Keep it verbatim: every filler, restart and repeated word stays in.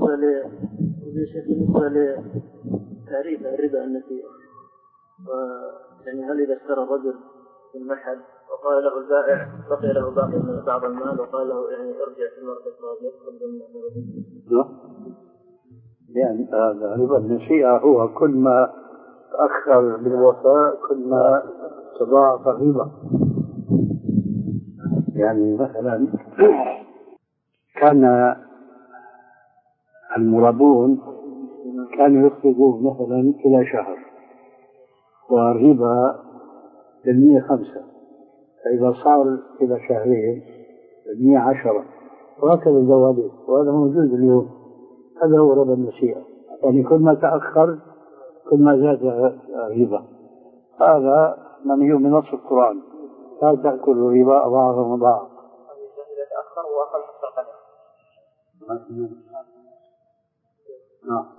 بالنسبة لتعريف الربا النسيئة، يعني هل إذا اشترى الرجل في المحل وقال له البائع بقي له باقي من بعض المال وقال له يعني ارجع في المرة القادمة لا، يعني الربا النسيئة هو كل ما تأخر بالوفاء كل ما تضاعف الربا. يعني مثلا كان المرابون كانوا يقرضون مثلا إلى شهر والربا بالمية خمسة، فإذا صار إلى شهرين بالمية عشرة، وهكذا الزوابط، وهذا موجود اليوم. هذا هو ربا النسيئة، يعني كل ما تأخر كل ما زاد الربا. هذا منهي من نص القرآن، لا تأكل الربا أضعافا مضاعفة. إذا تأخر وأقل حتى القدر. نعم.